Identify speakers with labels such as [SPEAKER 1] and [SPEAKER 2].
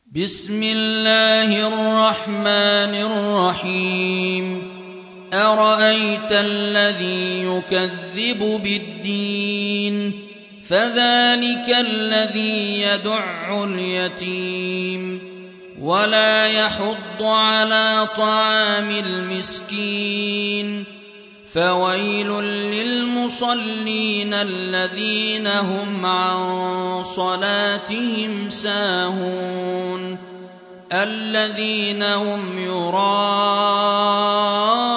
[SPEAKER 1] بسم الله الرحمن الرحيم أرأيت الذي يكذب بالدين فذلك الذي يدع اليتيم ولا يحض على طعام المسكين فويل للمصلين الذين هم عن صلاتهم ساهون الذين هم يراءون